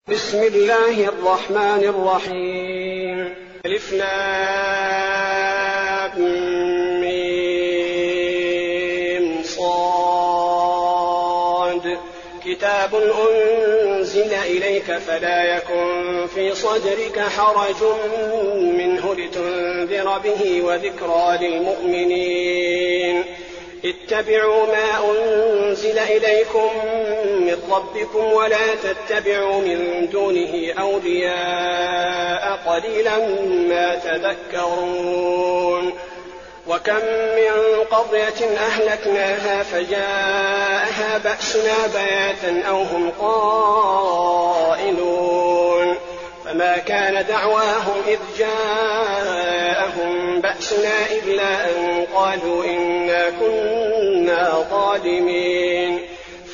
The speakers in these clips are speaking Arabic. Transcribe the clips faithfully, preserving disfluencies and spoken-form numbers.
بسم الله الرحمن الرحيم. ألف لام ميم صاد. كتاب أنزل إليك فلا يكن في صدرك حرج منه لتنذر به وذكرى للمؤمنين. اتبعوا ما أنزل إليكم من ربكم ولا تتبعوا من دونه أولياء قليلا ما تذكرون. وكم من قرية أهلكناها فجاءها بأسنا بياتا أو هم قائلون فما كان دعواهم إذ جاءهم بأسنا إلا أن قالوا إنا كنا ظالمين.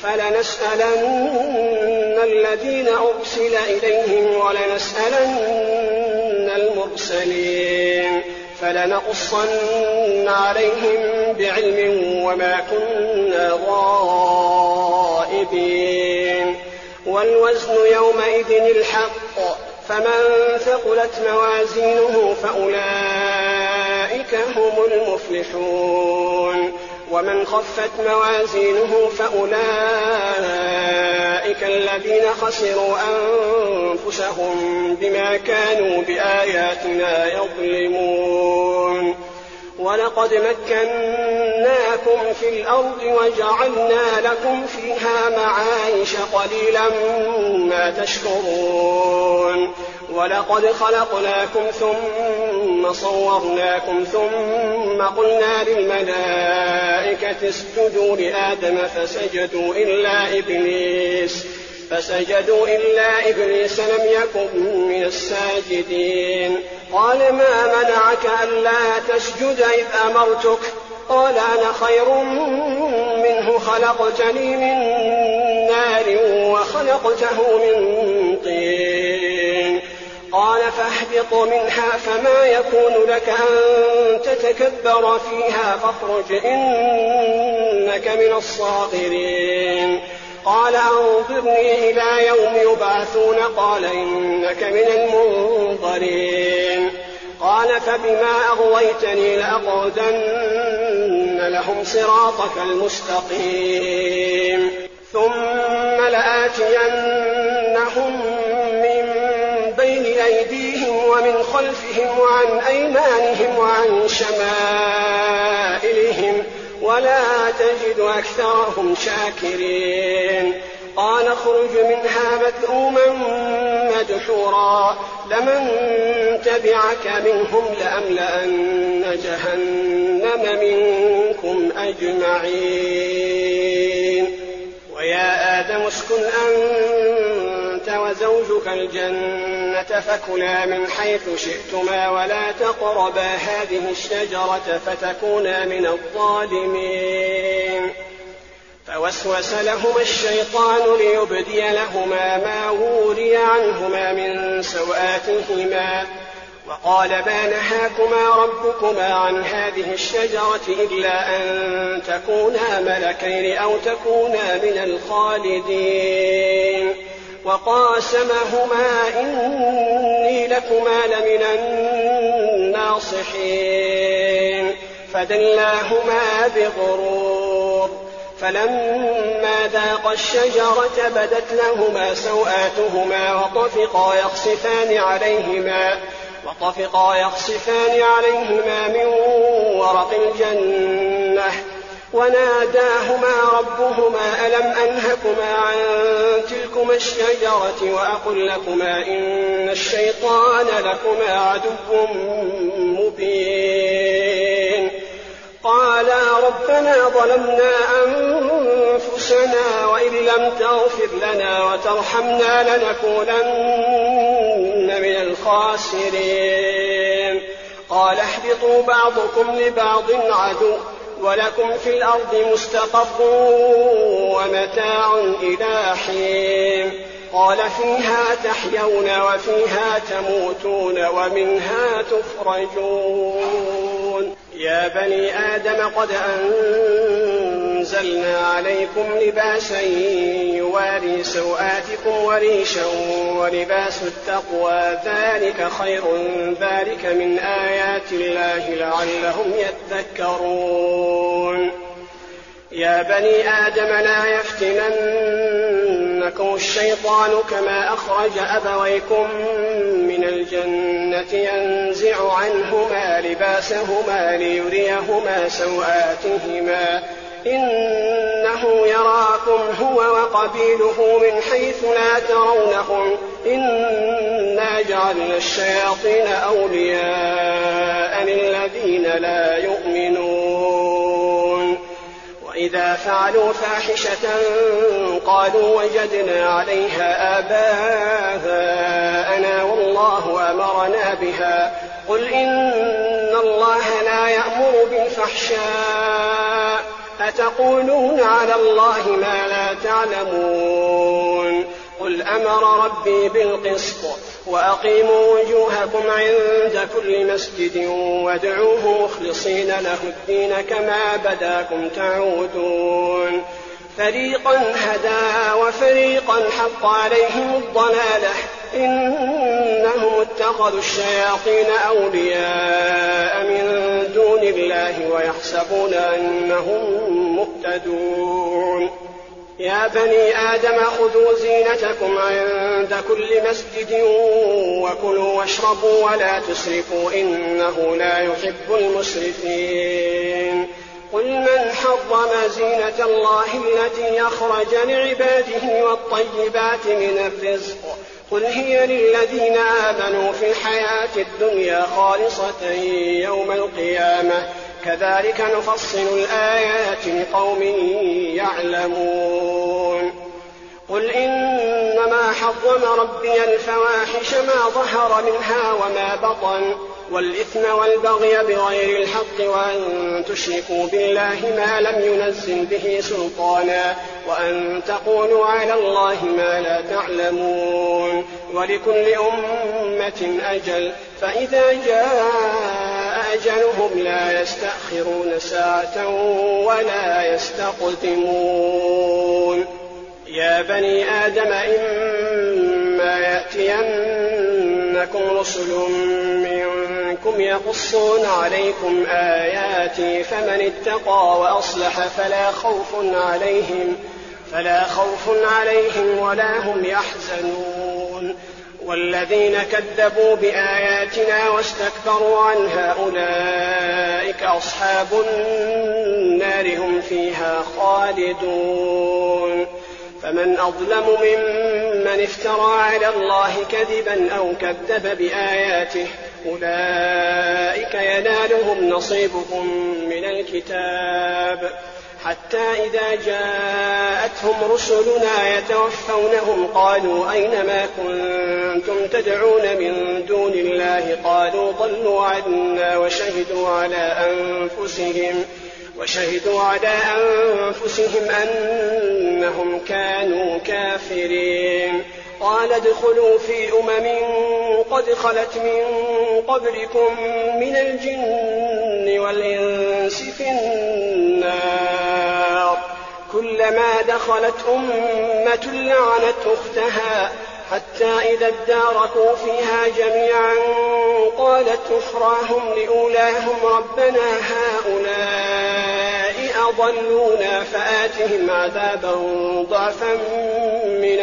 فلنسألن الذين أرسل إليهم ولنسألن المرسلين فلنقصن عليهم بعلم وما كنا غائبين. والوزن يومئذ الحق فمن ثقلت موازينه فأولئك هم المفلحون ومن خفت موازينه فأولئك الذين خسروا أنفسهم بما كانوا بآياتنا يظلمون. ولقد مكناكم في الأرض وجعلنا لكم فيها معايش قليلا ما تشكرون. ولقد خلقناكم ثم صورناكم ثم قلنا للملائكة اسجدوا لآدم فسجدوا إلا إبليس فسجدوا إلا إبليس لم يكن من الساجدين. قال ما منعك ألا تسجد إذ أمرتك؟ قال أنا خير منه خلقتني من نار وخلقته من طين. قال فاهبط منها فما يكون لك أن تتكبر فيها فاخرج إنك من الصاغرين. قال أنظرني إلى يوم يبعثون قال إنك من المنظرين. قال فبما أغويتني لأقعدن لهم صراطك المستقيم ثم لآتينهم من بين أيديهم ومن خلفهم وعن أيمانهم وعن شمائلهم ولا تجد أكثرهم شاكرين. قال اخرج منها مذءوما مدحورا لمن تبعك منهم لأملأن جهنم منكم أجمعين. ويا آدم اسكن أنت وزوجك الجنة فكلا من حيث شئتما ولا تقربا هذه الشجرة فتكونا من الظالمين. فوسوس لهما الشيطان ليبدي لهما ما وري عنهما من سوآتهما وقال ما نهاكما ربكما عن هذه الشجرة إلا أن تكونا ملكين أو تكونا من الخالدين. وقاسمهما إني لكما لمن الناصحين فدلاهما بغرور. فلما ذاقا الشجرة بدت لهما سوآتهما وطفقا يخصفان عليهما وطفقا يخصفان عليهما من ورق الجنة وناداهما ربهما ألم أنهكما عن تلكما الشجرة وأقل لكما إن الشيطان لكما عدو مبين. قالا ربنا ظلمنا أنفسنا وإن لم تغفر لنا وترحمنا لنكونن من الخاسرين. قال اهبطوا بعضكم لبعض عدو ولكم في الأرض مستقر ومتاع إلى حين. قال فيها تحيون وفيها تموتون ومنها تخرجون. يا بني آدم قد أنزلنا أنزلنا عليكم لباسا يواري سوآتكم وريشا ولباس التقوى ذلك خير ذلك من آيات الله لعلهم يذكرون. يا بني آدم لا يفتننكم الشيطان كما أخرج أبويكم من الجنة ينزع عنهما لباسهما ليريهما سوآتهما إنه يراكم هو وقبيله من حيث لا ترونهم إنا جعلنا الشياطين أولياء للذين لا يؤمنون. وإذا فعلوا فاحشة قالوا وجدنا عليها آباءنا والله أمرنا بها قل إن الله لا يأمر بالفحشاء أتقولون على الله ما لا تعلمون. قل أمر ربي بالقسط وأقيموا وجوهكم عند كل مسجد وادعوه مخلصين له الدين كما بداكم تعودون. فريقا هدى وفريقا حق عليهم الضلالة إنهم اتخذوا الشياطين أولياء من دون الله ويحسبون أنهم مهتدون. يا بني آدم خذوا زينتكم عند كل مسجد وكلوا واشربوا ولا تسرفوا إنه لا يحب المسرفين. قل من حرم زينة الله التي أخرج لعباده والطيبات من الرزق قل هي للذين آمنوا في الحياة الدنيا خالصة يوم القيامة كذلك نفصل الآيات لقوم يعلمون. قل إنما حرم ربي الفواحش ما ظهر منها وما بطن والإثم والبغي بغير الحق وأن تشركوا بالله ما لم ينزل به سلطانا وأن تقولوا على الله ما لا تعلمون. ولكل أمة أجل فإذا جاء أجلهم لا يستأخرون ساعة ولا يستقدمون. يا بني آدم إما يأتينكم رسل منكم يقصون عليكم آياتي فمن اتقى وأصلح فلا خوف عليهم فلا خوف عليهم ولا هم يحزنون. والذين كذبوا بآياتنا واستكبروا عنها أولئك أصحاب النار هم فيها خالدون. فمن أظلم ممن افترى على الله كذبا أو كذب بآياته أولئك ينالهم نصيبهم من الكتاب حتى إذا جاءتهم رسلنا يتوفونهم قالوا أين ما كنتم تدعون من دون الله قالوا ضلوا عنا وشهدوا على أنفسهم وشهدوا على أنفسهم أنهم كانوا كافرين. قال ادخلوا في أمم قد خلت من قبلكم من الجن والإنس في النار كلما دخلت أمة لعنت أختها حتى إذا اداركوا فيها جميعا قالت أخراهم لأولاهم ربنا هؤلاء أضلونا فآتهم عذابا ضعفا من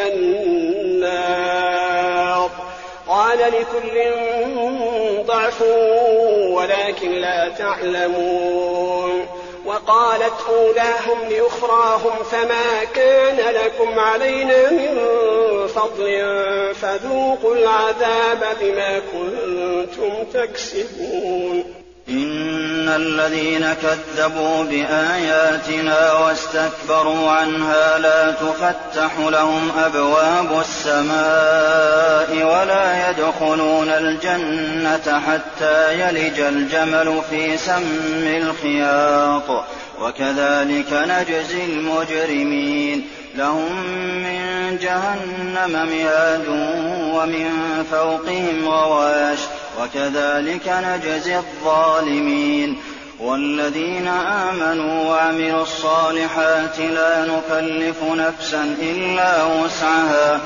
النار قال لكل ضعف ولكن لا تعلمون. وقالت أولاهم لأخراهم فما كان لكم علينا من فضل فذوقوا العذاب بما كنتم تكسبون. إن الذين كذبوا بآياتنا واستكبروا عنها لا تفتح لهم أبواب السماء ولا يدخلون الجنة حتى يلج الجمل في سم الخياط وكذلك نجزي المجرمين. لهم من جهنم مهاد ومن فوقهم غواش وكذلك نجزي الظالمين. والذين آمنوا وعملوا الصالحات لا نكلف نفسا إلا وسعها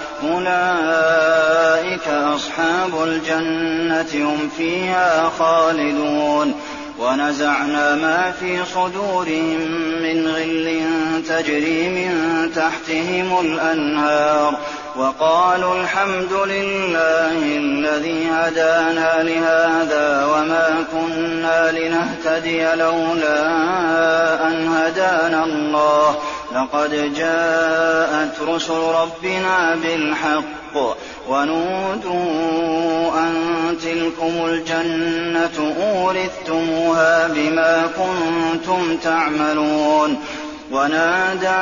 أولئك أصحاب الجنة هم فيها خالدون ونزعنا ما في صدورهم من غل تجري من تحتهم الأنهار وقالوا الحمد لله الذي هدانا لهذا وما كنا لنهتدي لولا أن هدانا الله لقد جاءت رسل ربنا بالحق ونودوا أن تلكم الجنة أورثتموها بما كنتم تعملون ونادى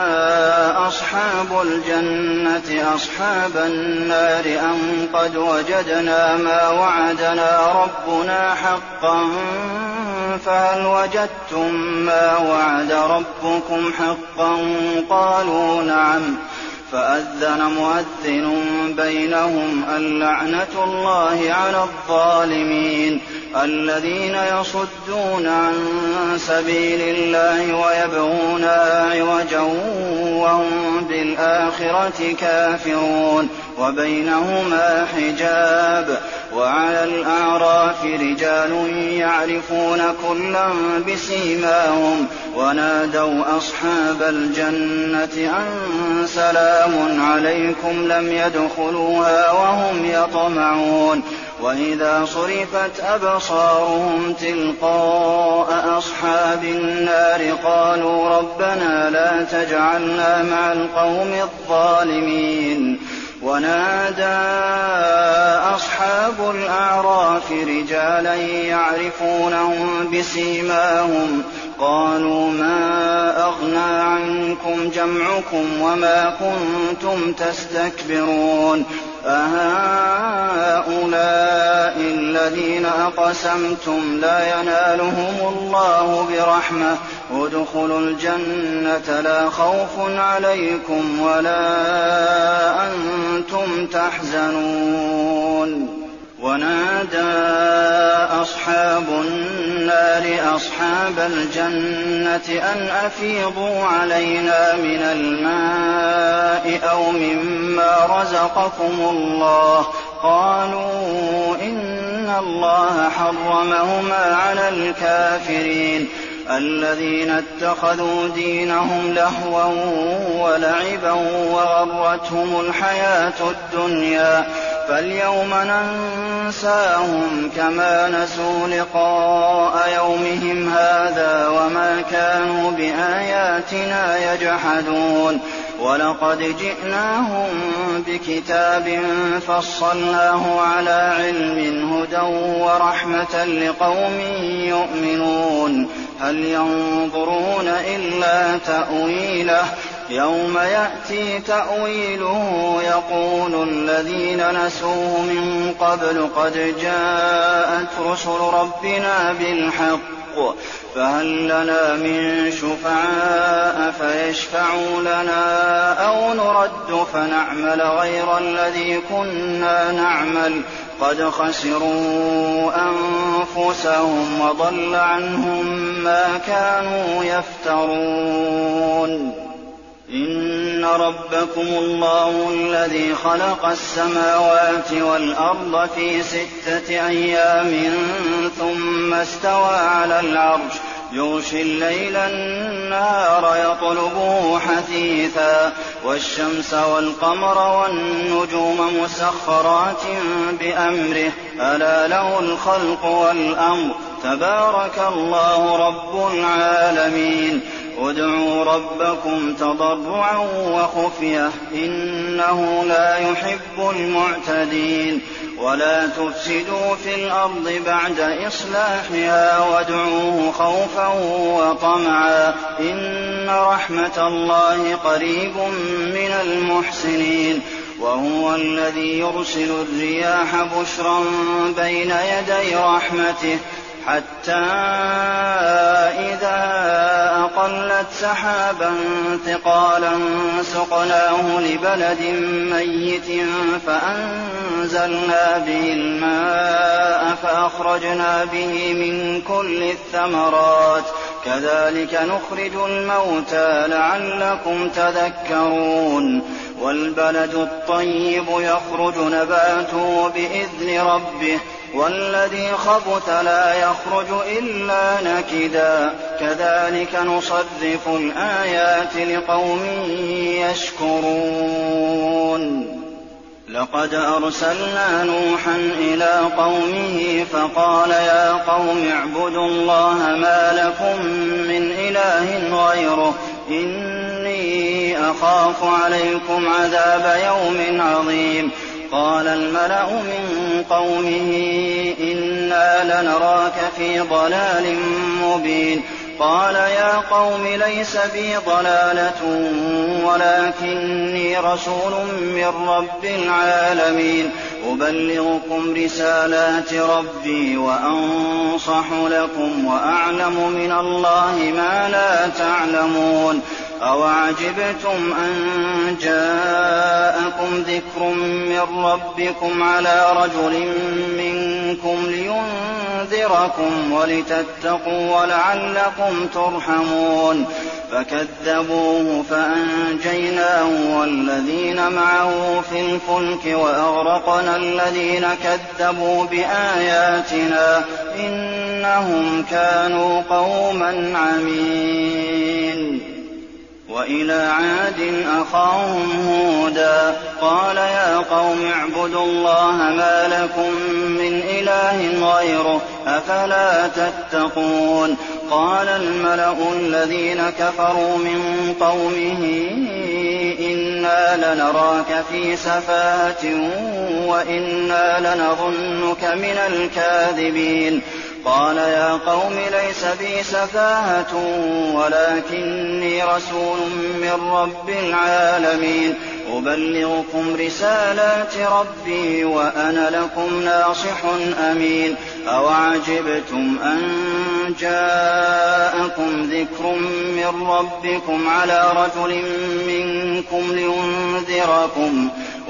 أصحاب الجنة أصحاب النار أن قد وجدنا ما وعدنا ربنا حقا فهل وجدتم ما وعد ربكم حقا قالوا نعم فأذن مؤذن بينهم اللعنة الله على الظالمين الذين يصدون عن سبيل الله ويبغونها عوجا وهم بالآخرة كافرون وبينهما حجاب وعلى الأعراف رجال يعرفون كلا بسيماهم ونادوا أصحاب الجنة أن سلام عليكم لم يدخلوها وهم يطمعون وإذا صرفت أبصارهم تلقاء أصحاب النار قالوا ربنا لا تجعلنا مع القوم الظالمين ونادى أصحاب الأعراف رجالا يعرفونهم بسيماهم قالوا ما أغنى عنكم جمعكم وما كنتم تستكبرون أهؤلاء الذين أقسمتم لا ينالهم الله برحمة ادخلوا الجنة لا خوف عليكم ولا أنتم تحزنون ونادى أصحاب النار أصحاب الجنة أن أفيضوا علينا من الماء أو مما رزقكم الله قالوا إن الله حرمهما على الكافرين الذين اتخذوا دينهم لهوا ولعبا وغرتهم الحياة الدنيا فاليوم ننساهم كما نسوا لقاء يومهم هذا وما كانوا بآياتنا يجحدون ولقد جئناهم بكتاب فصلناه على علم هدى ورحمة لقوم يؤمنون هل ينظرون إلا تأويله يوم يأتي تأويله يقول الذين نسوه من قبل قد جاءت رسل ربنا بالحق فهل لنا من شفعاء فيشفعوا لنا أو نرد فنعمل غير الذي كنا نعمل قد خسروا أنفسهم وضل عنهم ما كانوا يفترون إن ربكم الله الذي خلق السماوات والأرض في ستة أيام ثم استوى على العرش يغشي الليل النهار يطلبه حثيثا والشمس والقمر والنجوم مسخرات بأمره ألا له الخلق والأمر تبارك الله رب العالمين ادعوا ربكم تضرعا وخفية إنه لا يحب المعتدين ولا تفسدوا في الأرض بعد إصلاحها وادعوه خوفا وطمعا إن رحمة الله قريب من المحسنين وهو الذي يرسل الرياح بشرا بين يدي رحمته حتى إذا أقلت سحابا ثقالا سقناه لبلد ميت فأنزلنا فَأَنزَلْنَا بِهِ الْمَاءَ فَأَخْرَجْنَا بِهِ مِن كُلِّ الثَّمَرَاتِ كَذَٰلِكَ نُخْرِجُ الْمَوْتَىٰ لَعَلَّكُمْ تَذَكَّرُونَ وَالْبَلَدُ الطَّيِّبُ يَخْرُجُ نَبَاتُهُ بِإِذْنِ رَبِّهِ وَالَّذِي خَبُثَ لَا يَخْرُجُ إِلَّا نَكِدًا كَذَٰلِكَ نُصَرِّفُ الْآيَاتِ لِقَوْمٍ يَشْكُرُونَ لَقَدْ أَرْسَلْنَا نُوحًا إِلَىٰ قَوْمِهِ فَقَالَ يَا قَوْمِ اعْبُدُوا اللَّهَ مَا لَكُم مِّنْ إِلَٰهٍ غَيْرُهُ إِنِّي أَخَافُ عَلَيْكُمْ عَذَابَ يَوْمٍ عَظِيمٍ قَالَ الْمَلَأُ مِن قَوْمِهِ إِنَّا لَنَرَاكَ فِي ضَلَالٍ مُّبِينٍ قَالَ يَا قَوْمِ لَيْسَ بِي ضَلَالَةٌ وَلَٰكِنِّي رَسُولٌ مِّن رَّبِّ الْعَالَمِينَ أُبَلِّغُكُمْ رِسَالَاتِ رَبِّي وَأَنصَحُ لَكُمْ وَأَعْلَمُ مِنَ اللَّهِ مَا لَا تَعْلَمُونَ أَوَعَجِبْتُمْ أَن جَاءَكُمْ ذِكْرٌ مِّن رَّبِّكُمْ عَلَىٰ رَجُلٍ مِّنكُمْ لِيُنذِرَكُمْ وَلِتَتَّقُوا وَلَعَلَّكُمْ تُرْحَمُونَ فَكَذَّبُوهُ فَأَنجَيْنَاهُ وَالَّذِينَ معه في الْفُلْكِ وَأَغْرَقْنَا الَّذِينَ كَذَّبُوا بِآيَاتِنَا إِنَّهُمْ كَانُوا قَوْمًا عَمِينَ وَإِلَىٰ عَادٍ أَخَاهُمْ هُودًا قَالَ يَا قَوْمِ اعْبُدُوا اللَّهَ مَا لَكُم مِّنْ إِلَٰهٍ غَيْرُهُ أَفَلَا تَتَّقُونَ قَالَ الْمَلَأُ الَّذِينَ كَفَرُوا مِن قَوْمِهِ إِنَّا لَنَرَاكَ فِي سَفَاهَةٍ وَإِنَّا لَنَظُنُّكَ مِنَ الْكَاذِبِينَ قَالَ يَا قَوْمِ لَيْسَ بِي سَفَاهَةٌ وَلَٰكِنِّي رَسُولٌ مِّن رَّبِّ الْعَالَمِينَ أُبَلِّغُكُمْ رِسَالَاتِ رَبِّي وَأَنَا لَكُمْ نَاصِحٌ أَمِينٌ أَوَعَجِبْتُمْ أَن جَاءَكُمْ ذِكْرٌ مِّن رَّبِّكُمْ عَلَىٰ رَجُلٍ مِّنكُمْ لِيُنذِرَكُمْ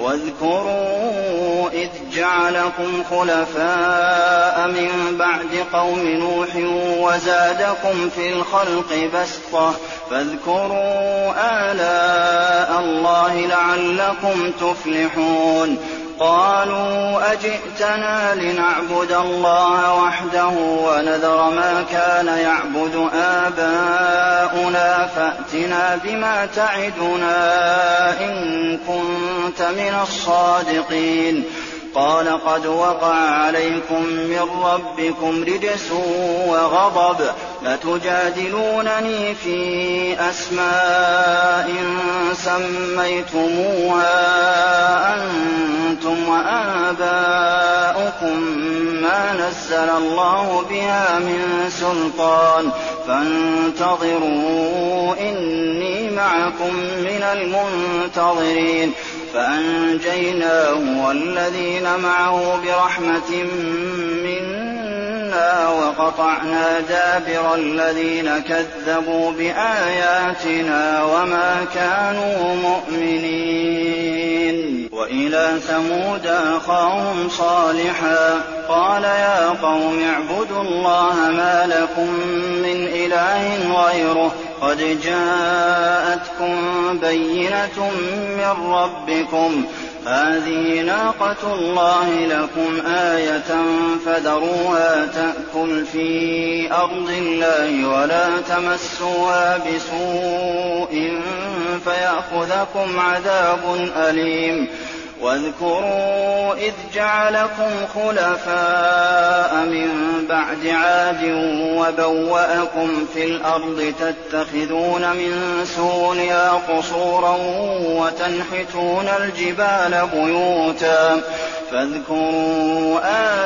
وَاذْكُرُوا إِذْ جَعَلَكُمْ خُلَفَاءَ مِن بَعْدِ قَوْمِ نُوحٍ وَزَادَكُمْ فِي الْخَلْقِ بَسْطَةً فَاذْكُرُوا آلَاءَ اللَّهِ لَعَلَّكُمْ تُفْلِحُونَ قَالُوا أَجِئْتَنَا لِنَعْبُدَ اللَّهَ وَحْدَهُ وَنَذَرَ مَا كَانَ يَعْبُدُ آبَاؤُنَا فَأْتِنَا بِمَا تَعِدُنَا إِن كُنتَ مِنَ الصَّادِقِينَ قَالَ قَدْ وَقَعَ عَلَيْكُم مِّن رَّبِّكُمْ رِجْسٌ وَغَضَبٌ لَّتُجَادِلُونَنِي فِي أَسْمَاءٍ سَمَّيْتُمُوهَا أَنتُمْ وَآبَاؤُكُم مَّا نَزَّلَ اللَّهُ بِهَا مِن سُلْطَانٍ فَانتَظِرُوا إِنِّي مَعَكُم مِّنَ الْمُنتَظِرِينَ فَأَنجَيْنَاهُ وَالَّذِينَ مَعَهُ بِرَحْمَةٍ مِّنَّا وَقَطَعْنَا دَابِرَ الَّذِينَ كَذَّبُوا بِآيَاتِنَا وَمَا كَانُوا مُؤْمِنِينَ وَإِلَىٰ ثَمُودَ أَخَاهُمْ صَالِحًا قَالَ يَا قَوْمِ اعْبُدُوا اللَّهَ مَا لَكُم مِّنْ إِلَٰهٍ غَيْرُهُ قَدْ جَاءَتْكُم بَيِّنَةٌ مِّن رَّبِّكُمْ هَٰذِهِ نَاقَةُ اللَّهِ لَكُمْ آيَةً فَذَرُوهَا تَأْكُلْ فِي أَرْضِ اللَّهِ وَلَا تَمَسُّوهَا بِسُوءٍ فَيَأْخُذَكُمْ عَذَابٌ أَلِيمٌ وَاذْكُرُوا إِذْ جَعَلَكُمْ خُلَفَاءَ مِن بَعْدِ عَادٍ وَبَوَّأَكُمْ فِي الْأَرْضِ تَتَّخِذُونَ مِن سُهُولِهَا قُصُورًا وَتَنْحِتُونَ الْجِبَالَ بُيُوتًا فَاذْكُرُوا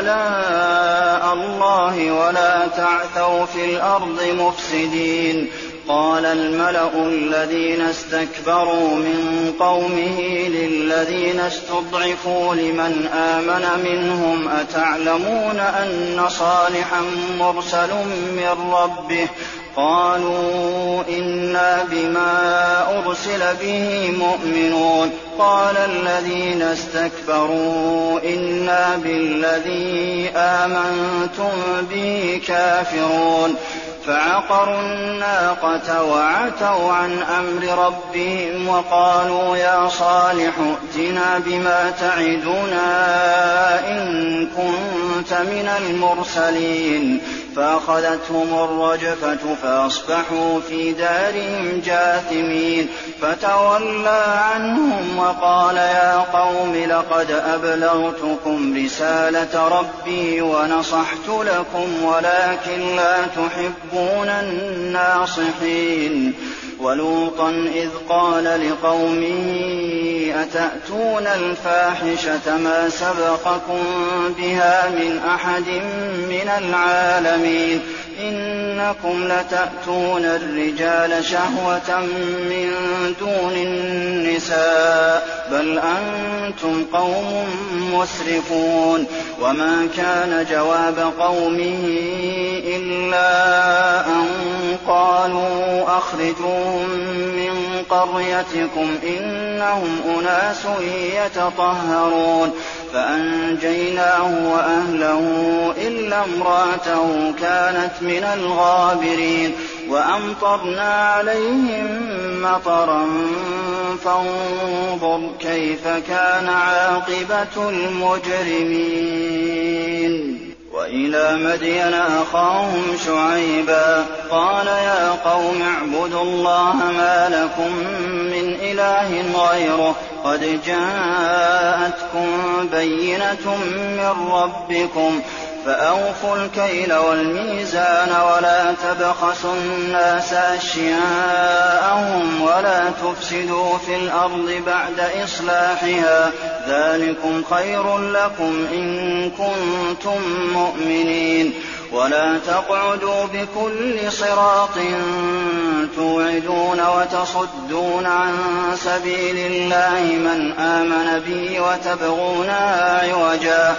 آلَاءَ اللَّهِ وَلَا تَعْثَوْا فِي الْأَرْضِ مُفْسِدِينَ قَالَ الْمَلَأُ الَّذِينَ اسْتَكْبَرُوا مِن قَوْمِهِ لِلَّذِينَ اسْتُضْعِفُوا لِمَنْ آمَنَ مِنْهُمْ أَتَعْلَمُونَ أَنَّ صَالِحًا مُّرْسَلٌ مِّن رَّبِّهِ قالوا إنا بما أرسل به مؤمنون قال الذين استكبروا إنا بالذي آمنتم به كافرون فعقروا الناقة وعتوا عن أمر ربهم وقالوا يا صالح ائتنا بما تعدنا إن كنت من المرسلين فأخذتهم الرجفة فأصبحوا في دارهم جاثمين فتولى عنهم وقال يا قوم لقد أبلغتكم رسالة ربي ونصحت لكم ولكن لا تحبون الناصحين ولوطا إذ قال لقومه أتأتون الفاحشة ما سبقكم بها من أحد من العالمين إنكم لتأتون الرجال شهوة من دون النساء بل أنتم قوم مسرفون وما كان جواب قومه إلا أن قالوا أخرجوهم من قريتكم إنهم أناس يتطهرون فأنجيناه وأهله إلا امرأته كانت من الغابرين وأمطرنا عليهم مطرا فانظر كيف كان عاقبة المجرمين وإلى مدين أخاهم شعيبا قال يا قوم اعبدوا الله ما لكم من إله غيره قد جاءتكم بينة من ربكم فأوفوا الكيل والميزان ولا تبخسوا الناس أشياءهم ولا تفسدوا في الأرض بعد إصلاحها ذلكم خير لكم إن كنتم مؤمنين ولا تقعدوا بكل صراط توعدون وتصدون عن سبيل الله من آمن بي وتبغونها عوجا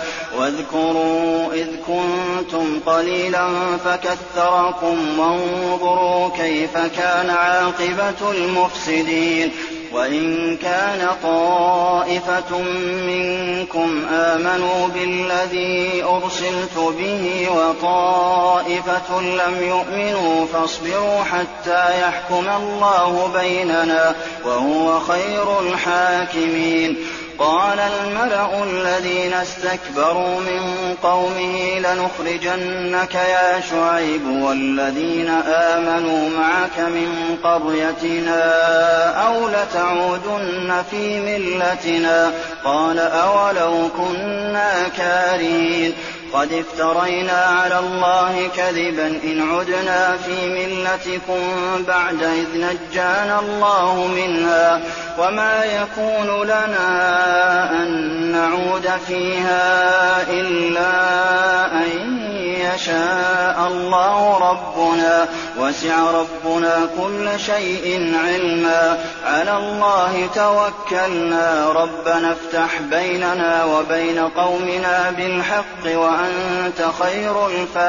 واذكروا إذ كنتم قليلا فكثركم وانظروا كيف كان عاقبة المفسدين وإن كان طائفة منكم آمنوا بالذي أرسلت به وطائفة لم يؤمنوا فاصبروا حتى يحكم الله بيننا وهو خير الحاكمين قال الملأ الذين استكبروا من قومه لنخرجنك يا شعيب والذين آمنوا معك من قريتنا أو لتعودن في ملتنا قال أولو كنا كارهين قد افترينا على الله كذبا إن عدنا في ملتكم بعد إذ نجانا الله منها وما يكون لنا أن نعود فيها إلا أن يشاء الله ربنا وسع ربنا كل شيء علما على الله توكلنا ربنا افتح بيننا وبين قومنا بالحق وأنت خير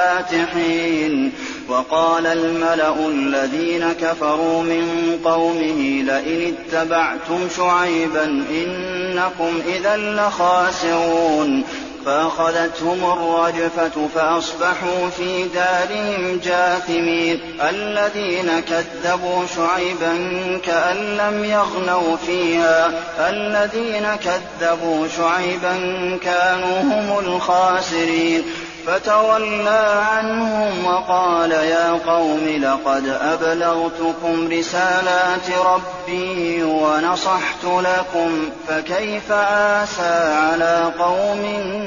الفاتحين وقال الملأ الذين كفروا من قومه لئن اتبعتم شعيبا إنكم إذا لخاسرون فأخذتهم الرجفة فأصبحوا في دارهم جاثمين الذين كذبوا شعيبا كأن لم يغنوا فيها الذين كذبوا شعيبا كانوا هم الخاسرين فتولى عنهم وقال يا قوم لقد أبلغتكم رسالات ربي ونصحت لكم فكيف آسى على قوم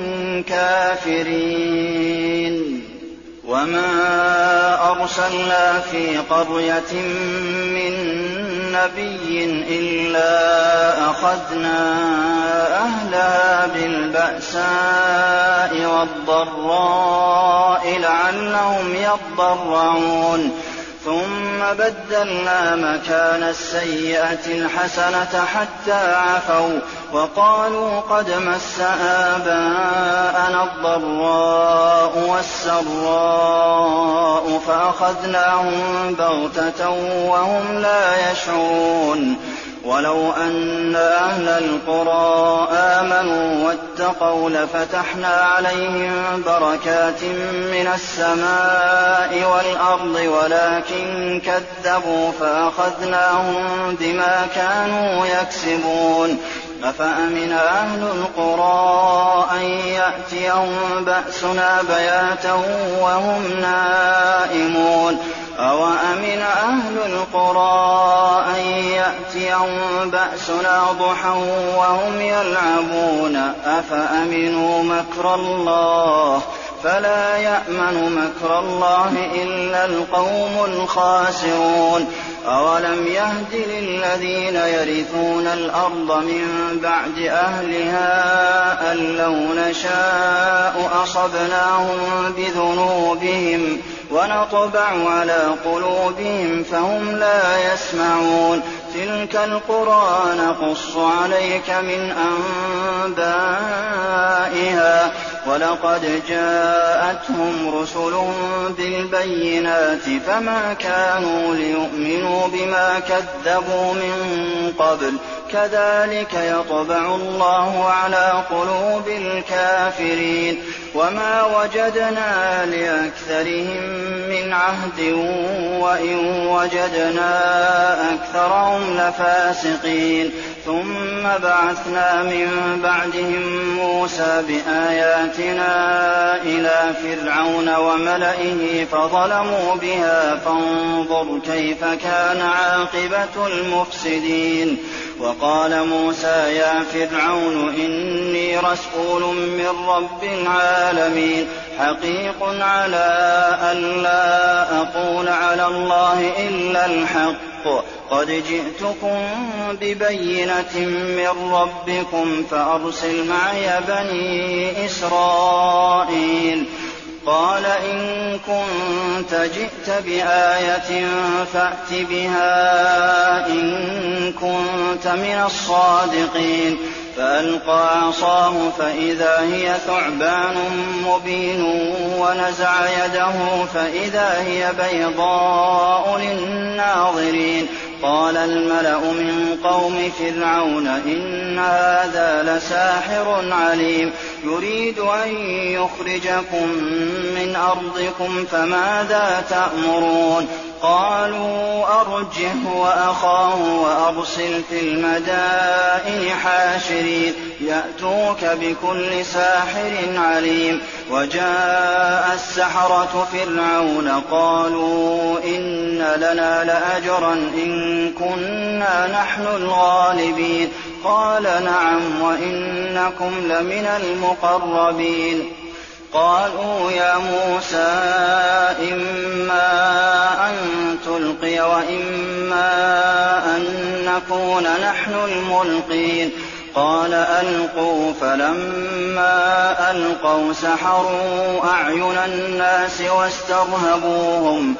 كافرين وما أرسلنا في قرية من نبي إلا أخذنا أهلها بالبأساء والضراء لعلهم يضرعون ثم بدلنا مكان السيئة الحسنة حتى عفوا وقالوا قد مس آباءنا الضراء والسراء فأخذناهم بغتة وهم لا يشعرون ولو أن أهل القرى آمنوا واتقوا لفتحنا عليهم بركات من السماء والأرض ولكن كذبوا فأخذناهم بما كانوا يكسبون أفأمن أهل القرى أن يأتيهم بأسنا بياتا وهم نائمون أوأمن أهل القرى أن يأتيهم بأسنا ضحى وهم يلعبون أفأمنوا مكر الله فلا يأمن مكر الله إلا القوم الخاسرون أولم يهد للذين يرثون الأرض من بعد أهلها أن لو نشاء أصبناهم بذنوبهم ونطبع على قلوبهم فهم لا يسمعون تلك القرى نقص عليك من أنبائها ولقد جاءتهم رسل بالبينات فما كانوا ليؤمنوا بما كذبوا من قبل كذلك يطبع الله على قلوب الكافرين وما وجدنا لأكثرهم من عهد وإن وجدنا أكثرهم لفاسقين ثم بعثنا من بعدهم موسى بآياتنا إلى فرعون وملئه فظلموا بها فانظر كيف كان عاقبة المفسدين وقال موسى يا فرعون إني رسول من رب العالمين حقيق على ألا أقول على الله إلا الحق قد جئتكم ببينة من ربكم فأرسل معي بني إسرائيل قال إن كنت جئت بآية فأت بها إن كنت من الصادقين فألقى عصاه فإذا هي ثعبان مبين ونزع يده فإذا هي بيضاء للناظرين قال الملأ من قوم فرعون إن هذا لساحر عليم يريد أن يخرجكم من أرضكم فماذا تأمرون قالوا أرجه وأخاه وأرسل في المدائن حاشرين يأتوك بكل ساحر عليم وجاء السحرة فرعون قالوا إن لنا لأجرا إن كنا نحن الغالبين قال نعم وإنكم لمن المقربين قالوا يا موسى إما أن تلقي وإما أن نكون نحن الملقين قال ألقوا فلما ألقوا سحروا أعين الناس واسترهبوهم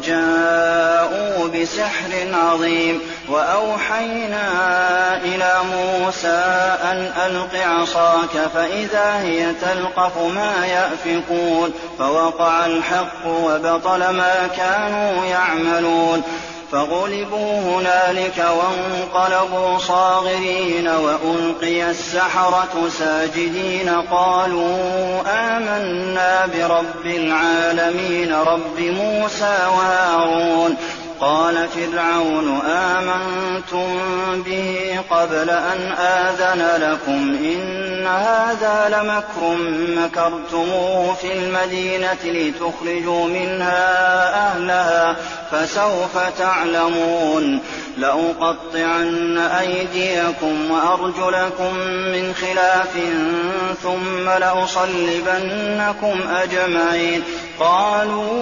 وجاءوا بسحر عظيم وأوحينا إلى موسى أن ألق عصاك فإذا هي تلقف ما يأفكون فوقع الحق وبطل ما كانوا يعملون فغلبوا هنالك وانقلبوا صاغرين وألقي السحرة ساجدين قالوا آمنا برب العالمين رب موسى وهارون قال فرعون آمنتم به قبل أن آذن لكم إن هذا لمكر مكرتموه في المدينة لتخرجوا منها أهلها فسوف تعلمون لأقطعن أيديكم وأرجلكم من خلاف ثم لأصلبنكم أجمعين قالوا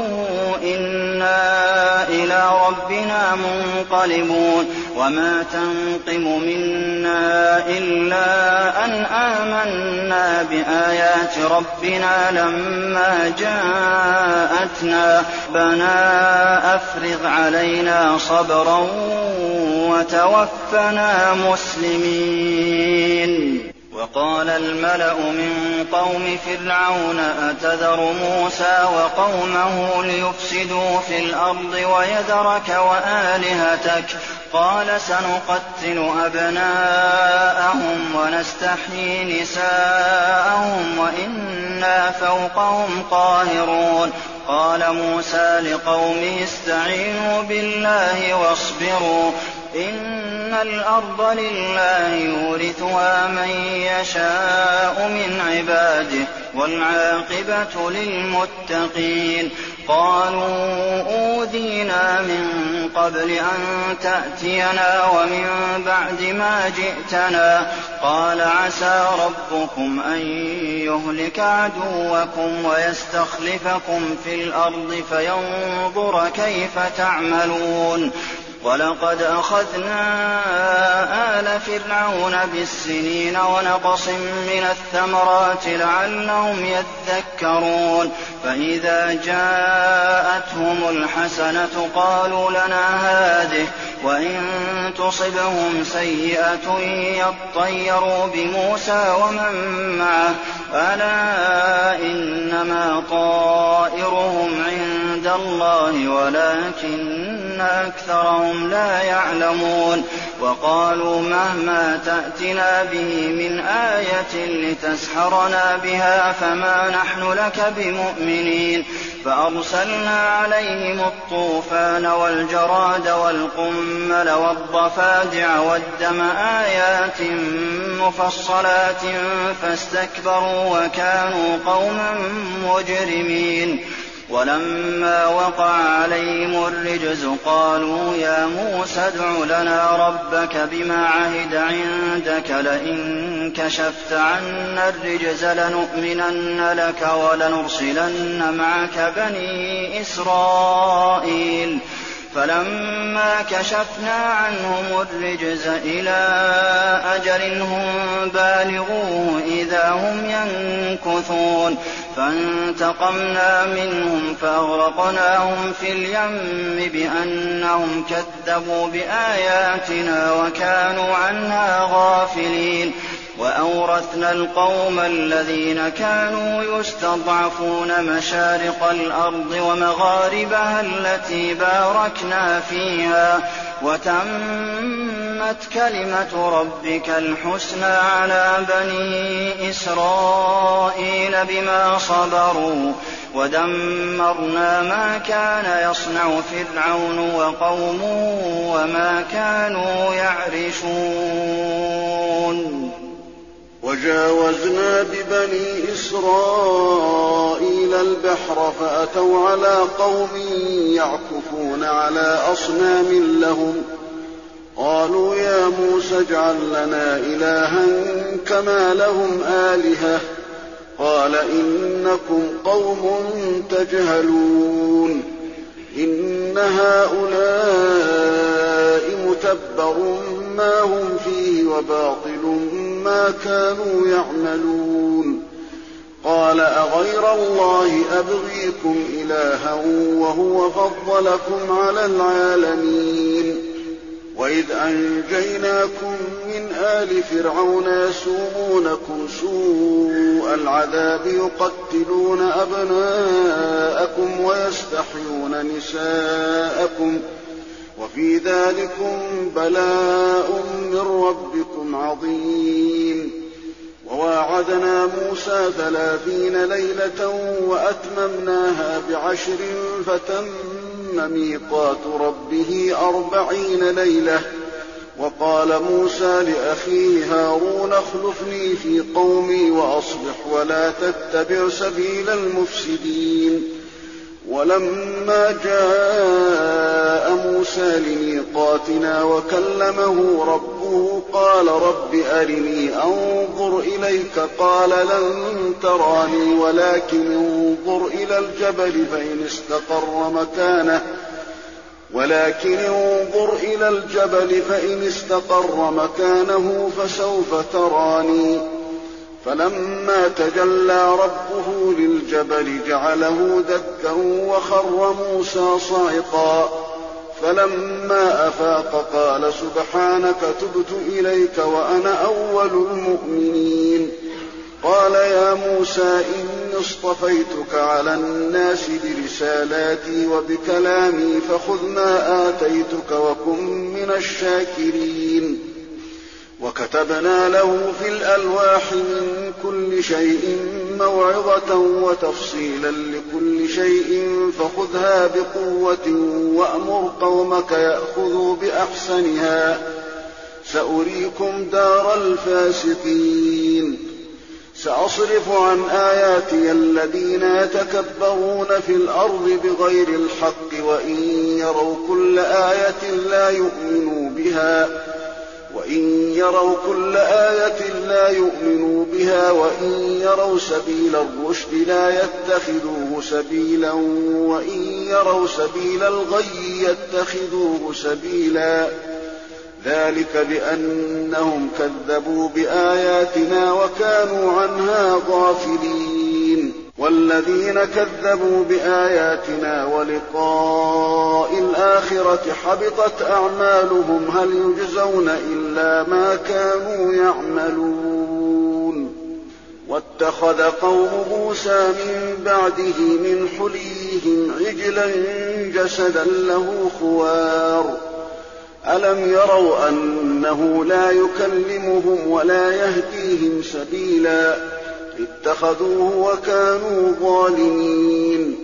إنا إلى ربنا منقلبون وما تنقم منا إلا أن آمنا بآيات ربنا لما جاءتنا ربنا أفرغ علينا صبرا وتوفنا مسلمين. وقال الملأ من قوم فرعون أتذر موسى وقومه ليفسدوا في الأرض ويذرك وآلهتك قال سنقتل أبناءهم ونستحيي نساءهم وإنا فوقهم قاهرون. قال موسى لقومه استعينوا بالله واصبروا إن الأرض لله يورثها من يشاء من عباده والعاقبة للمتقين. قالوا أوذينا من قبل أن تأتينا ومن بعد ما جئتنا قال عسى ربكم أن يهلك عدوكم ويستخلفكم في الأرض فينظر كيف تعملون. ولقد أخذنا آل فرعون بالسنين ونقص من الثمرات لعلهم يذكرون. فإذا جاءتهم الحسنة قالوا لنا هذه وإن تصبهم سيئة يطيروا بموسى ومن معه ألا إنما طائرهم عند الله ولكن أكثرهم لا يعلمون. وقالوا مهما تأتنا به من آية لتسحرنا بها فما نحن لك بمؤمنين. فأرسلنا عليهم الطوفان والجراد والقمل والضفادع والدم آيات مفصلات فاستكبروا وكانوا قوما مجرمين. ولما وقع عليهم الرجز قالوا يا موسى ادع لنا ربك بما عهد عندك لئن كشفت عنا الرجز لنؤمنن لك ولنرسلن معك بني إسرائيل. فلما كشفنا عنهم الرجز إلى أجل هم بالغوه إذا هم ينكثون. فانتقمنا منهم فأغرقناهم في اليم بأنهم كذبوا بآياتنا وكانوا عنها غافلين. وأورثنا القوم الذين كانوا يستضعفون مشارق الأرض ومغاربها التي باركنا فيها وتمت كلمة ربك الحسنى على بني إسرائيل بما صبروا ودمرنا ما كان يصنع فرعون وقومه وما كانوا يعرشون. وجاوزنا ببني إسرائيل البحر فأتوا على قوم يعكفون على أصنام لهم قالوا يا موسى اجعل لنا إلها كما لهم آلهة قال إنكم قوم تجهلون إن هؤلاء متبر ما هم فيه وباطل ما كانوا يعملون. قال أغير الله أبغيكم إلها وهو فضلكم على العالمين. وإذ أنجيناكم من آل فرعون يسومونكم سوء العذاب يقتلون أبناءكم ويستحيون نساءكم وفي ذلكم بلاء من ربكم عظيم. وواعدنا موسى ثلاثين ليلة وأتممناها بعشر فتم ميقات ربه أربعين ليلة. وقال موسى لأخيه هارون اخلفني في قومي وأصلح ولا تتبع سبيل المفسدين. ولما جاء موسى لميقاتنا وكلمه ربه قال رب أرني أنظر إليك قال لن تراني ولكن انظر إلى الجبل فإن استقر مكانه ولكن انظر إلى الجبل فإن استقر مكانه فسوف تراني فلما تجلى ربه للجبل جعله دكا وخر موسى صعقا فلما أفاق قال سبحانك تبت إليك وأنا أول المؤمنين قال يا موسى إني اصطفيتك على الناس برسالاتي وبكلامي فخذ ما آتيتك وكن من الشاكرين وكتبنا له في الألواح من كل شيء موعظة وتفصيلا لكل شيء فخذها بقوة وأمر قومك يأخذوا بأحسنها سأريكم دار الفاسقين سأصرف عن آياتي الذين يتكبرون في الأرض بغير الحق وإن يروا كل آية لا يؤمنوا بها وإن يروا كل آية لا يؤمنوا بها وإن يروا سبيل الرشد لا يتخذوه سبيلا وإن يروا سبيل الغي يتخذوه سبيلا ذلك بأنهم كذبوا بآياتنا وكانوا عنها غافلين والذين كذبوا بآياتنا ولقاء الآخرة حبطت أعمالهم هل يجزون إلا ما كانوا يعملون واتخذ قوم موسى من بعده من حليهم عجلا جسدا له خوار ألم يروا أنه لا يكلمهم ولا يهديهم سبيلا اتخذوه وكانوا ظالمين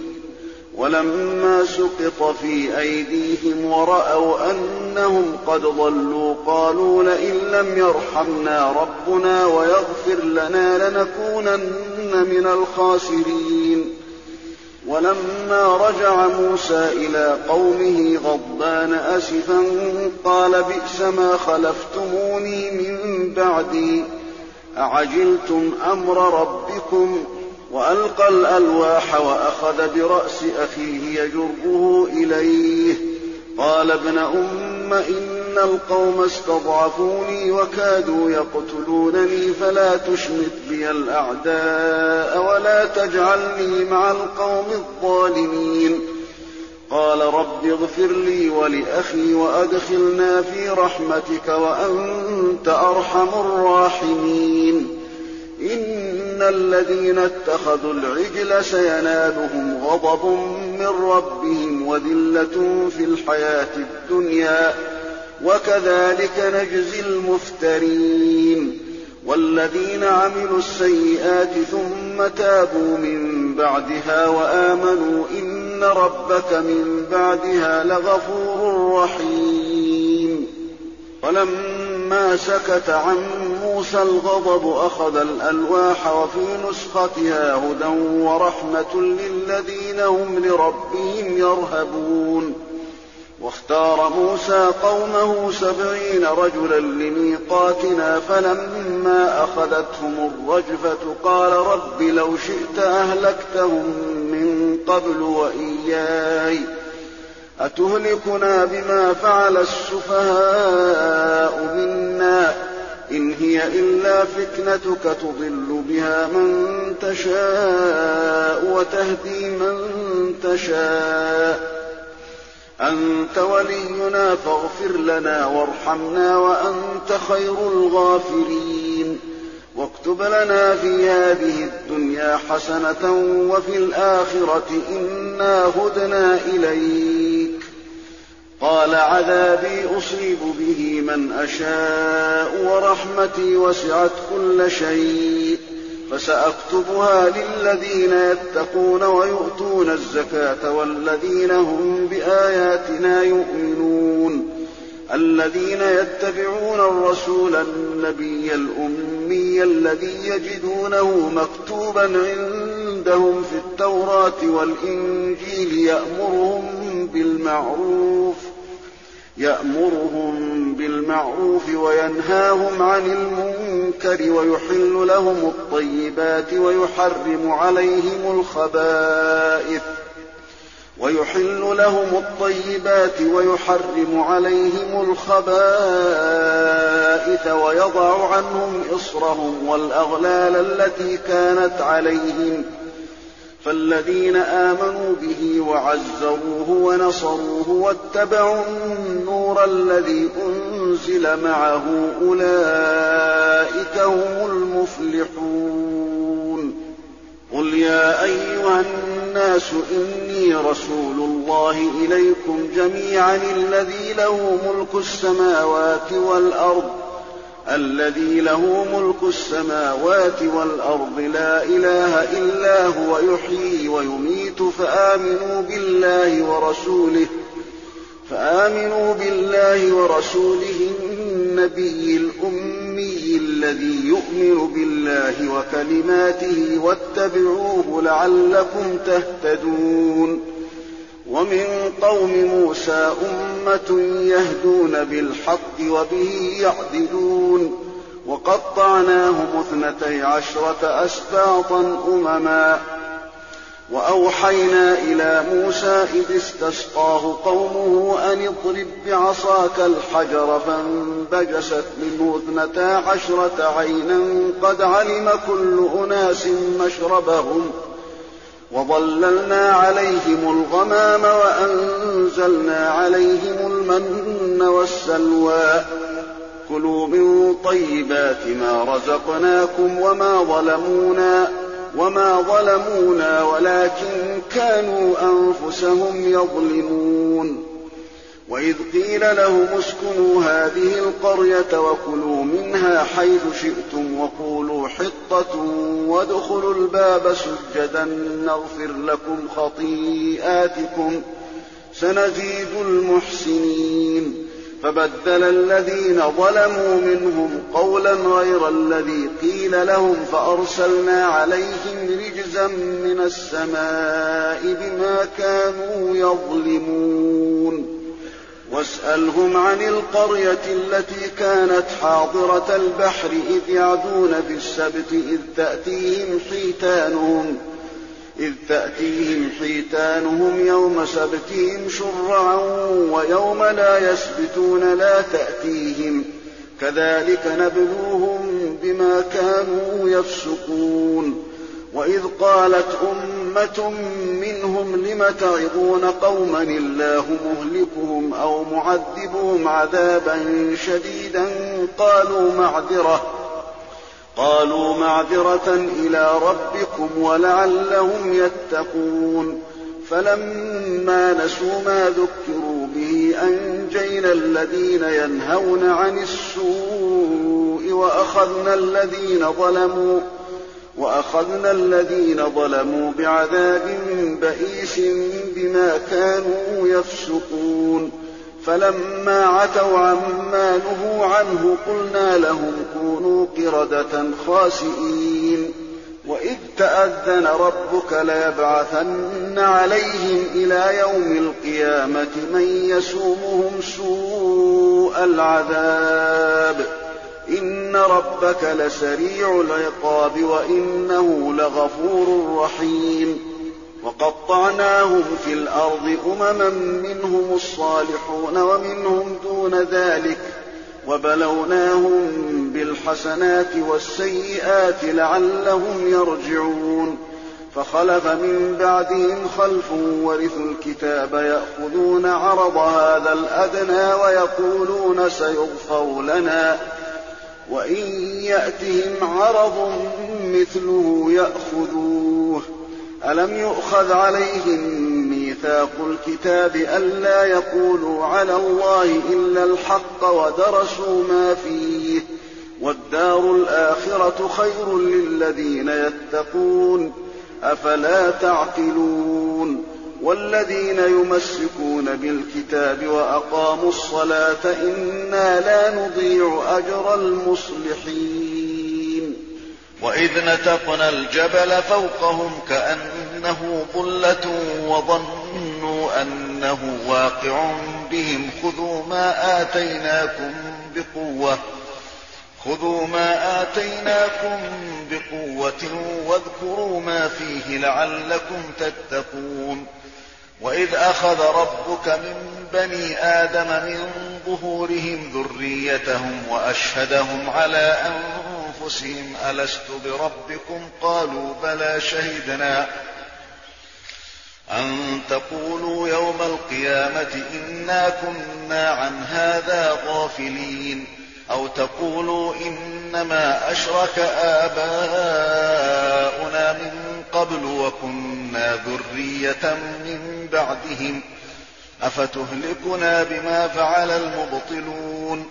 ولما سقط في أيديهم ورأوا أنهم قد ضلوا قالوا لئن لم يرحمنا ربنا ويغفر لنا لنكونن من الخاسرين ولما رجع موسى إلى قومه غضبان أسفا قال بئس ما خلفتموني من بعدي أعجلتم أمر ربكم وألقى الألواح وأخذ برأس أخيه يجره إليه قال ابن أم إن القوم استضعفوني وكادوا يقتلونني فلا تشمت بي الأعداء ولا تجعلني مع القوم الظالمين قال رب اغفر لي ولأخي وأدخلنا في رحمتك وأنت أرحم الراحمين إن الذين اتخذوا العجل سينالهم غضب من ربهم وذلة في الحياة الدنيا وكذلك نجزي المفترين والذين عملوا السيئات ثم تابوا من بعدها وآمنوا إن ربك من بعدها لغفور رحيم ولما سكت عن موسى الغضب أخذ الألواح وفي نسختها هدى ورحمة للذين هم لربهم يرهبون واختار موسى قومه سبعين رجلا لميقاتنا فلما أخذتهم الرجفة قال رب لو شئت أهلكتهم من قبل وإياي أتهلكنا بما فعل السفهاء منا إن هي إلا فتنتك تضل بها من تشاء وتهدي من تشاء أنت ولينا فاغفر لنا وارحمنا وأنت خير الغافرين واكتب لنا في هذه الدنيا حسنة وفي الآخرة إنا هدنا إليك قال عذابي أصيب به من أشاء ورحمتي وسعت كل شيء فسأكتبها للذين يتقون ويؤتون الزكاة والذين هم بآياتنا يؤمنون الذين يتبعون الرسول النبي الأمي الذي يجدونه مكتوبا عندهم في التوراة والإنجيل يأمرهم بالمعروف يأمرهم بالمعروف وينهاهم عن المنكر ويحل لهم الطيبات ويحرم عليهم الخبائث ويحل لهم الطيبات ويحرم عليهم الخبائث ويضع عنهم إصرهم والأغلال التي كانت عليهم فالذين آمنوا به وعزروه ونصروه واتبعوا النور الذي أنزل معه أولئك هم المفلحون. قل يا أيها الناس إني رسول الله إليكم جميعا الذي له ملك السماوات والأرض الذي له ملك السماوات والأرض لا إله إلا هو يحيي ويميت فآمنوا بالله ورسوله فآمنوا بالله ورسوله النبي الأمي الذي يؤمن بالله وكلماته واتبعوه لعلكم تهتدون. ومن قوم موسى أمة يهدون بالحق وبه يعدلون وقطعناهم اثنتي عشرة أسباطا أمما وأوحينا إلى موسى إذ استسقاه قومه أن اضرب بعصاك الحجر فانبجست منه اثنتا عشرة عينا قد علم كل أناس مشربهم وظللنا عليهم الغمام وأنزلنا عليهم المن والسلوى كلوا من طيبات ما رزقناكم وما ظلمونا وما ظلمونا ولكن كانوا أنفسهم يظلمون. وإذ قيل لهم اسكنوا هذه القرية وكلوا منها حيث شئتم وقولوا حطة وادخلوا الباب سجدا نغفر لكم خطيئاتكم سنزيد المحسنين. فبدل الذين ظلموا منهم قولا غير الذي قيل لهم فأرسلنا عليهم رجزا من السماء بما كانوا يظلمون. واسألهم عن القرية التي كانت حاضرة البحر إذ يعدون بالسبت إذ تأتيهم حيتانهم إذ تأتيهم حيتانهم يوم سبتهم شرعا ويوم لا يسبتون لا تأتيهم كذلك نبلوهم بما كانوا يفسقون. وإذ قالت أمة منهم لم تعظون قوما الله مهلكهم أو معذبهم عذابا شديدا قالوا معذرة قالوا معذرة إلى ربكم ولعلهم يتقون. فلما نسوا ما ذكروا به أنجينا الذين ينهون عن السوء وأخذنا الذين ظلموا وأخذنا الذين ظلموا بعذاب بئيس بما كانوا يفسقون. فلما عتوا عما نهوا عنه قلنا لهم كونوا قردة خاسئين. وإذ تأذن ربك ليبعثن عليهم إلى يوم القيامة من يسومهم سوء العذاب إن ربك لسريع العقاب وإنه لغفور رحيم. وقطعناهم في الأرض أمما منهم الصالحون ومنهم دون ذلك وبلوناهم بالحسنات والسيئات لعلهم يرجعون. فخلف من بعدهم خلف ورثوا الكتاب يأخذون عرض هذا الأدنى ويقولون سيغفر لنا وإن يأتهم عرض مثله يأخذوه. ألم يؤخذ عليهم ميثاق الكتاب ألا يقولوا على الله إلا الحق ودرسوا ما فيه والدار الآخرة خير للذين يتقون أفلا تعقلون. والذين يمسكون بالكتاب وأقاموا الصلاة إنا لا نضيع أجر المصلحين. وإذ نتقنا الجبل فوقهم كأنه ظلة وظنوا أنه واقع بهم خذوا ما آتيناكم بقوة خذوا ما آتيناكم بقوة واذكروا ما فيه لعلكم تتقون. وإذ أخذ ربك من بني آدم من ظهورهم ذريتهم وأشهدهم على أنفسهم ألست بربكم قالوا بلى شهدنا أن تقولوا يوم القيامة إنا كنا عن هذا غافلين أو تقولوا إنما أشرك آباؤنا من قبل وكنا ذرية من بعدهم أفتهلكنا بما فعل المبطلون.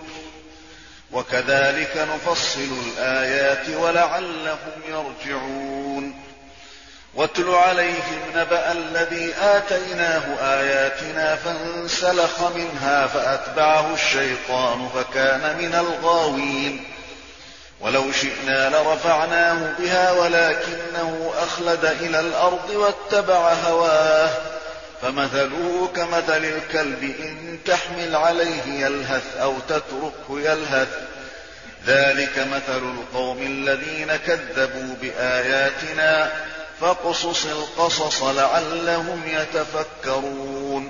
وكذلك نفصل الآيات ولعلهم يرجعون. واتل عليهم نبأ الذي آتيناه آياتنا فانسلخ منها فأتبعه الشيطان فكان من الغاوين. ولو شئنا لرفعناه بها ولكنه أخلد إلى الأرض واتبع هواه فمثله كمثل الكلب إن تحمل عليه يلهث أو تتركه يلهث ذلك مثل القوم الذين كذبوا بآياتنا فاقصص القصص لعلهم يتفكرون.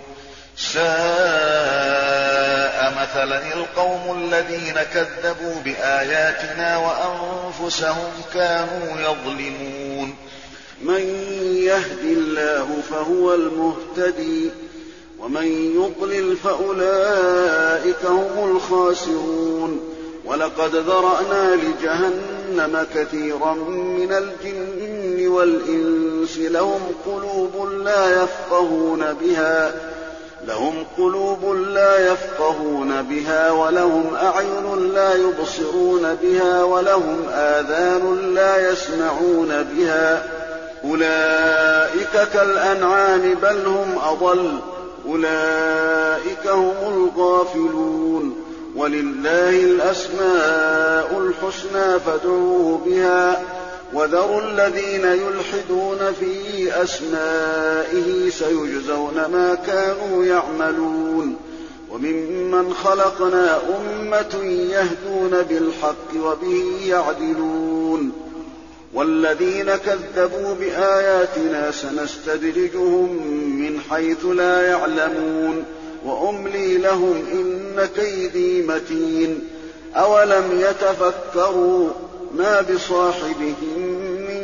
ساء مثلا القوم الذين كذبوا بآياتنا وأنفسهم كانوا يظلمون. من يهد الله فهو المهتدي ومن يضلل فأولئك هم الخاسرون. ولقد ذرأنا لجهنم كثيرا من الجن والإنس لهم قلوب لا يفقهون بها لهم قلوب لا يفقهون بها ولهم أعين لا يبصرون بها ولهم آذان لا يسمعون بها أولئك كالأنعام بل هم أضل أولئك هم الغافلون. ولله الأسماء الحسنى فادعوه بها وذروا الذين يلحدون في أسمائه سيجزون ما كانوا يعملون. وممن خلقنا أمة يهدون بالحق وبه يعدلون. والذين كذبوا بآياتنا سنستدرجهم من حيث لا يعلمون وأملي لهم إن كيدي متين. أولم يتفكروا ما بصاحبهم من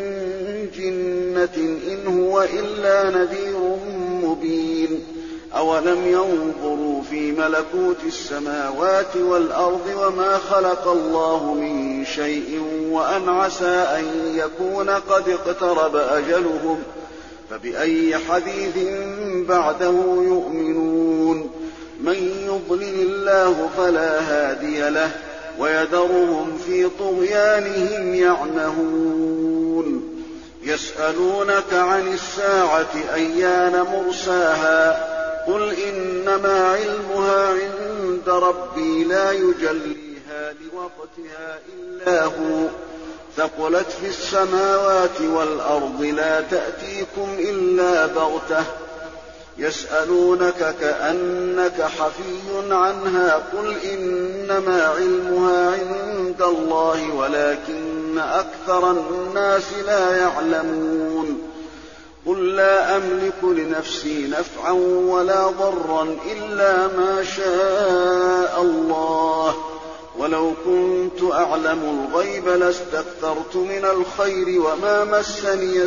جنة إن هو إلا نذير مبين. أولم ينظروا في ملكوت السماوات والأرض وما خلق الله من شيء وأن عسى أن يكون قد اقترب أجلهم فبأي حديث بعده يؤمنون. من يضلل الله فلا هادي له ويذرهم في طغيانهم يعمهون. يسألونك عن الساعة أيان مرساها قل إنما علمها عند ربي لا يجليها لوقتها إلا هو ثقلت في السماوات والأرض لا تأتيكم إلا بغتة. يسألونك كأنك حفي عنها قل إنما علمها عند الله ولكن أكثر الناس لا يعلمون. قل لا أملك لنفسي نفعا ولا ضرا إلا ما شاء الله ولو كنت أعلم الغيب لاستكثرت من الخير وما مسني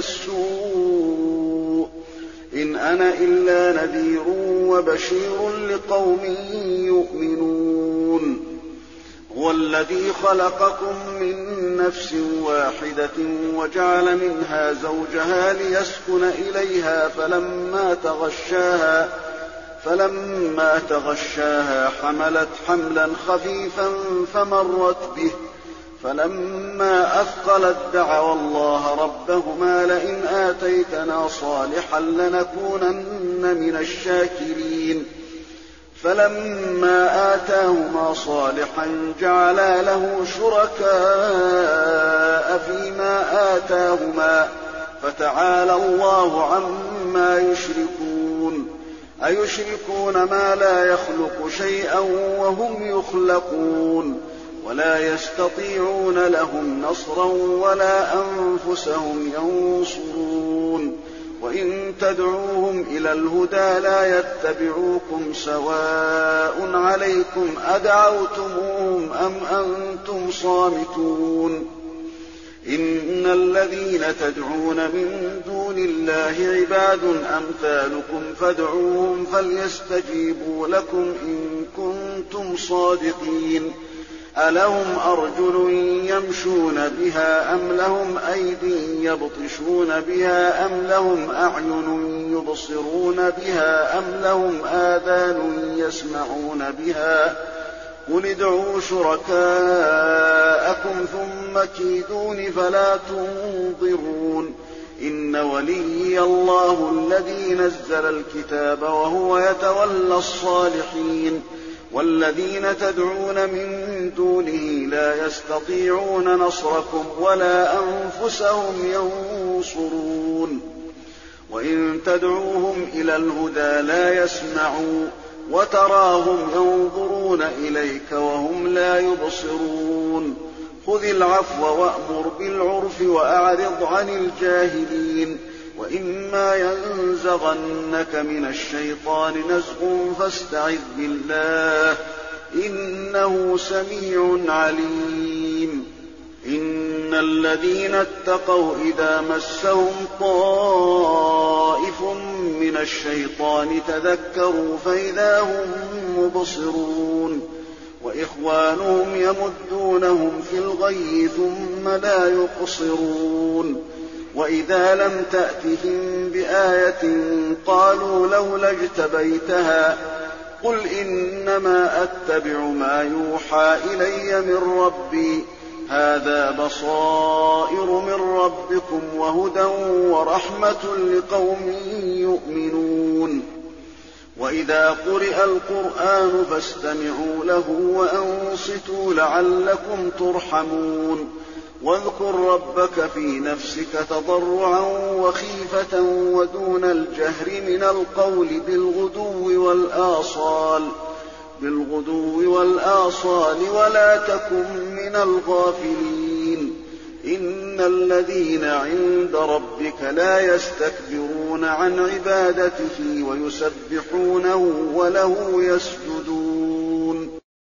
السوء إن أنا إلا نذير وبشير لقوم يؤمنون. هو الذي خلقكم من نفس واحدة وجعل منها زوجها ليسكن إليها فلما تغشاها فلما تغشاها حملت حملا خفيفا فمرت به فلما أثقلت دعوا الله ربهما لئن آتيتنا صالحا لنكونن من الشاكرين. فلما آتاهما صالحا جعلا له شركاء فيما آتاهما فتعالى الله عما يشركون. أيشركون ما لا يخلق شيئا وهم يخلقون ولا يستطيعون لهم نصرا ولا أنفسهم ينصرون وإن تدعوهم إلى الهدى لا يتبعوكم سواء عليكم أدعوتموهم أم أنتم صامتون إن الذين تدعون من دون الله عباد أمثالكم فادعوهم فليستجيبوا لكم إن كنتم صادقين ألهم أرجل يمشون بها أم لهم أيدي يبطشون بها أم لهم أعين يبصرون بها أم لهم آذان يسمعون بها قل ادعوا شركاءكم ثم كيدون فلا تنظرون إن وليي الله الذي نزل الكتاب وهو يتولى الصالحين والذين تدعون من دونه لا يستطيعون نصركم ولا أنفسهم ينصرون وإن تدعوهم إلى الهدى لا يسمعوا وتراهم ينظرون إليك وهم لا يبصرون خذ العفو وأمر بالعرف وأعرض عن الجاهلين وإما ينزغنك من الشيطان نزغ فاستعذ بالله إنه سميع عليم إن الذين اتقوا إذا مسهم طائف من الشيطان تذكروا فإذا هم مبصرون وإخوانهم يمدونهم في الغي ثم لا يقصرون وإذا لم تأتهم بآية قالوا لولا اجتبيتها قل إنما أتبع ما يوحى إلي من ربي هذا بصائر من ربكم وهدى ورحمة لقوم يؤمنون وإذا قرئ القرآن فاستمعوا له وأنصتوا لعلكم ترحمون واذكر ربك في نفسك تضرعا وخيفة ودون الجهر من القول بالغدو والآصال بالغدو والآصال ولا تكن من الغافلين إن الذين عند ربك لا يستكبرون عن عبادته ويسبحونه وله يسجدون